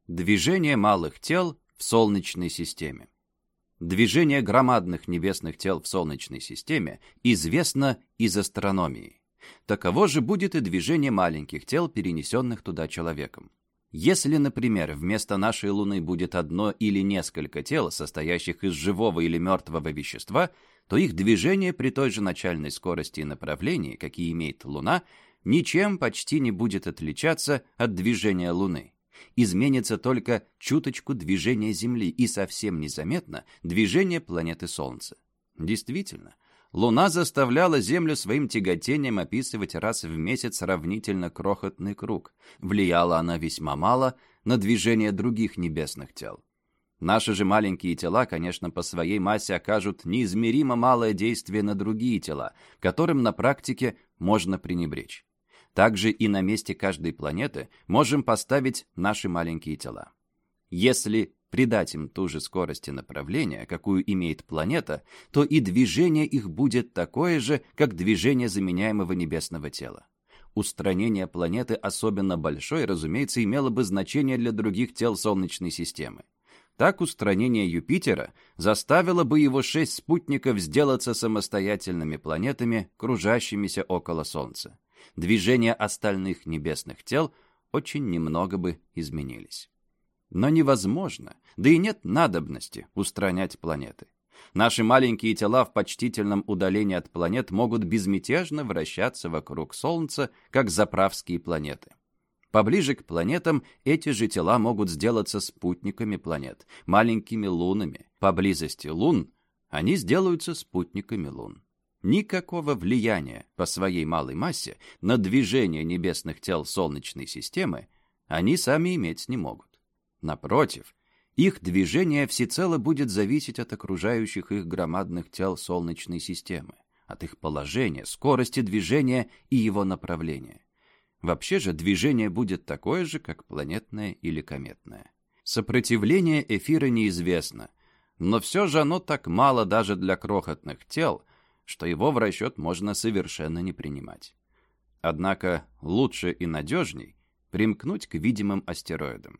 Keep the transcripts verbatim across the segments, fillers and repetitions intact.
Движение малых тел в Солнечной системе. Движение громадных небесных тел в Солнечной системе известно из астрономии. Таково же будет и движение маленьких тел, перенесенных туда человеком. Если, например, вместо нашей Луны будет одно или несколько тел, состоящих из живого или мертвого вещества, то их движение при той же начальной скорости и направлении, какие имеет Луна, ничем почти не будет отличаться от движения Луны. Изменится только чуточку движения Земли и совсем незаметно движение планеты Солнца. Действительно, Луна заставляла Землю своим тяготением описывать раз в месяц сравнительно крохотный круг. Влияла она весьма мало на движение других небесных тел. Наши же маленькие тела, конечно, по своей массе окажут неизмеримо малое действие на другие тела, которым на практике можно пренебречь. Также и на месте каждой планеты можем поставить наши маленькие тела. Если придать им ту же скорость и направление, какую имеет планета, то и движение их будет такое же, как движение заменяемого небесного тела. Устранение планеты особенно большой, разумеется, имело бы значение для других тел Солнечной системы. Так устранение Юпитера заставило бы его шесть спутников сделаться самостоятельными планетами, кружащимися около Солнца. Движения остальных небесных тел очень немного бы изменились. Но невозможно, да и нет надобности устранять планеты. Наши маленькие тела в почтительном удалении от планет могут безмятежно вращаться вокруг Солнца, как заправские планеты. Поближе к планетам эти же тела могут сделаться спутниками планет, маленькими лунами. Поблизости лун они сделаются спутниками лун. Никакого влияния по своей малой массе на движение небесных тел Солнечной системы они сами иметь не могут. Напротив, их движение всецело будет зависеть от окружающих их громадных тел Солнечной системы, от их положения, скорости движения и его направления. Вообще же движение будет такое же, как планетное или кометное. Сопротивление эфира неизвестно, но все же оно так мало даже для крохотных тел, что его в расчет можно совершенно не принимать. Однако лучше и надежней примкнуть к видимым астероидам.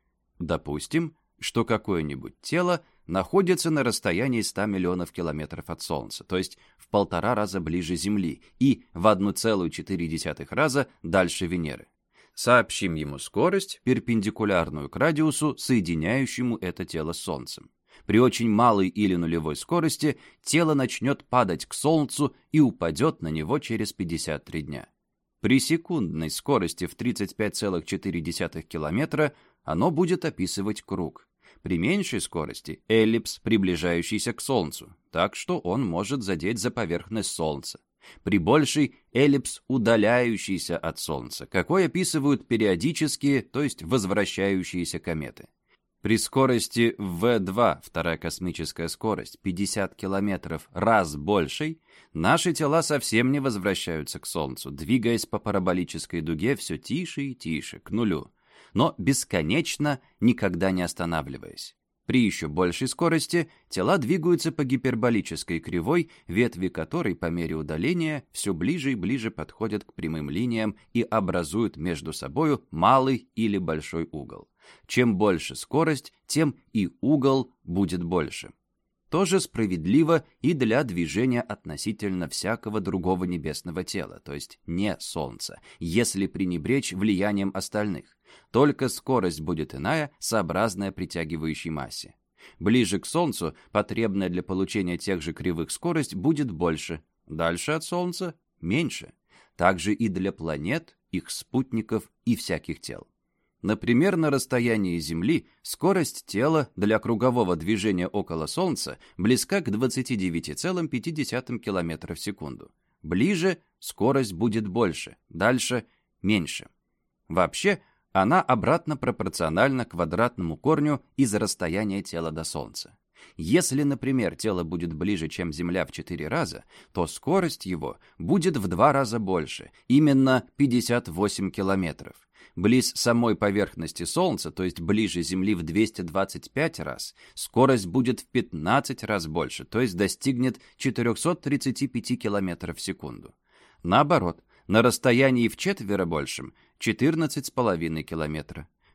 Допустим, что какое-нибудь тело находится на расстоянии ста миллионов километров от Солнца, то есть в полтора раза ближе Земли и в одна целая четыре десятых раза дальше Венеры. Сообщим ему скорость, перпендикулярную к радиусу, соединяющему это тело с Солнцем. При очень малой или нулевой скорости тело начнет падать к Солнцу и упадет на него через пятьдесят три дня. При секундной скорости в тридцать пять целых четыре десятых километра оно будет описывать круг. При меньшей скорости – эллипс, приближающийся к Солнцу, так что он может задеть за поверхность Солнца. При большей – эллипс, удаляющийся от Солнца, какой описывают периодические, то есть возвращающиеся кометы. При скорости вэ два, вторая космическая скорость, пятьдесят километров, раз большей, наши тела совсем не возвращаются к Солнцу, двигаясь по параболической дуге все тише и тише, к нулю, но бесконечно, никогда не останавливаясь. При еще большей скорости тела двигаются по гиперболической кривой, ветви которой по мере удаления все ближе и ближе подходят к прямым линиям и образуют между собою малый или большой угол. Чем больше скорость, тем и угол будет больше. Тоже справедливо и для движения относительно всякого другого небесного тела, то есть не Солнца, если пренебречь влиянием остальных. Только скорость будет иная, сообразная притягивающей массе. Ближе к Солнцу потребная для получения тех же кривых скорость будет больше, дальше от Солнца – меньше. Также и для планет, их спутников и всяких тел. Например, на расстоянии Земли скорость тела для кругового движения около Солнца близка к двадцати девяти целых пяти десятых километра в секунду. Ближе скорость будет больше, дальше – меньше. Вообще, она обратно пропорциональна квадратному корню из расстояния тела до Солнца. Если, например, тело будет ближе, чем Земля в четыре раза, то скорость его будет в два раза больше, именно пятьдесят восемь километров. Близ самой поверхности Солнца, то есть ближе Земли в двести двадцать пять раз, скорость будет в пятнадцать раз больше, то есть достигнет четырехсот тридцати пяти километров в секунду. Наоборот, на расстоянии вчетверо большем – четырнадцать целых пять десятых километра.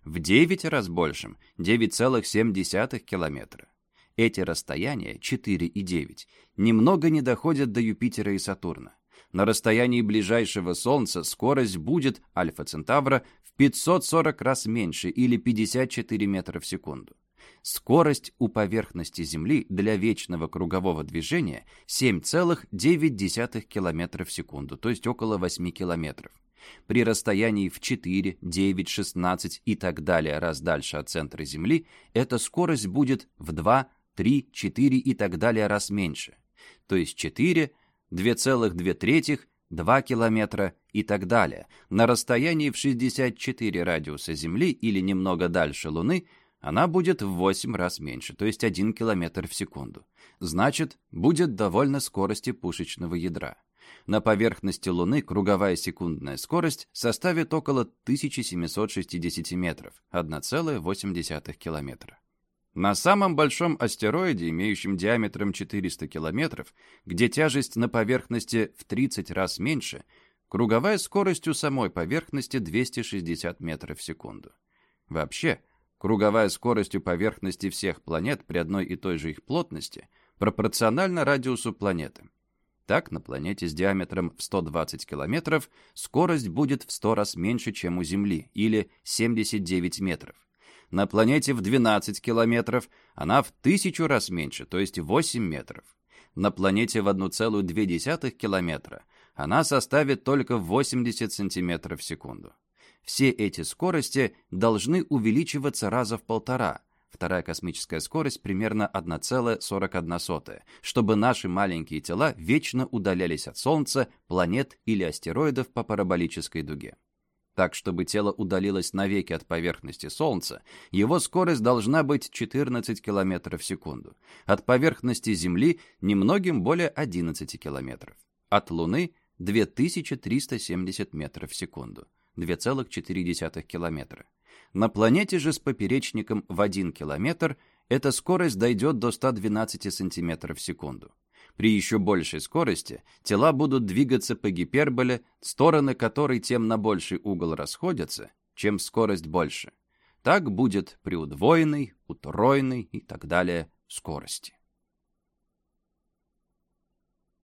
в девять раз большим – девять целых семь десятых километра. Эти расстояния, четыре и девять, немного не доходят до Юпитера и Сатурна. На расстоянии ближайшего Солнца скорость будет Альфа Центавра в пятьсот сорок раз меньше или пятьдесят четыре метра в секунду. Скорость у поверхности Земли для вечного кругового движения семь целых девять десятых километра в секунду, то есть около восьми километров. При расстоянии в четыре, девять, шестнадцать и так далее раз дальше от центра Земли эта скорость будет в два, три, четыре и так далее раз меньше, то есть четыре, два целых две третьих, два километра и так далее. На расстоянии в шестьдесят четыре радиуса Земли или немного дальше Луны она будет в восемь раз меньше, то есть один километр в секунду. Значит, будет довольно скорости пушечного ядра. На поверхности Луны круговая секундная скорость составит около тысяча семьсот шестьдесят метров, одна целая восемь десятых километра. На самом большом астероиде, имеющем диаметром четыреста километров, где тяжесть на поверхности в тридцать раз меньше, круговая скорость у самой поверхности двести шестьдесят метров в секунду. Вообще, круговая скорость у поверхности всех планет при одной и той же их плотности пропорциональна радиусу планеты. Так, на планете с диаметром в сто двадцать километров скорость будет в сто раз меньше, чем у Земли, или семьдесят девять метров. На планете в двенадцать километров она в тысячу раз меньше, то есть восемь метров. На планете в одна целая две десятых километра она составит только восемьдесят сантиметров в секунду. Все эти скорости должны увеличиваться раза в полтора. Вторая космическая скорость примерно одна целая сорок одна сотая, чтобы наши маленькие тела вечно удалялись от Солнца, планет или астероидов по параболической дуге. Так, чтобы тело удалилось навеки от поверхности Солнца, его скорость должна быть четырнадцать километров в секунду. От поверхности Земли немногим более одиннадцати километров. От Луны – две тысячи триста семьдесят метров в секунду, два целых четыре десятых километра. На планете же с поперечником в один километр эта скорость дойдет до ста двенадцати сантиметров в секунду. При еще большей скорости тела будут двигаться по гиперболе, стороны которой тем на больший угол расходятся, чем скорость больше. Так будет при удвоенной, утроенной и так далее скорости.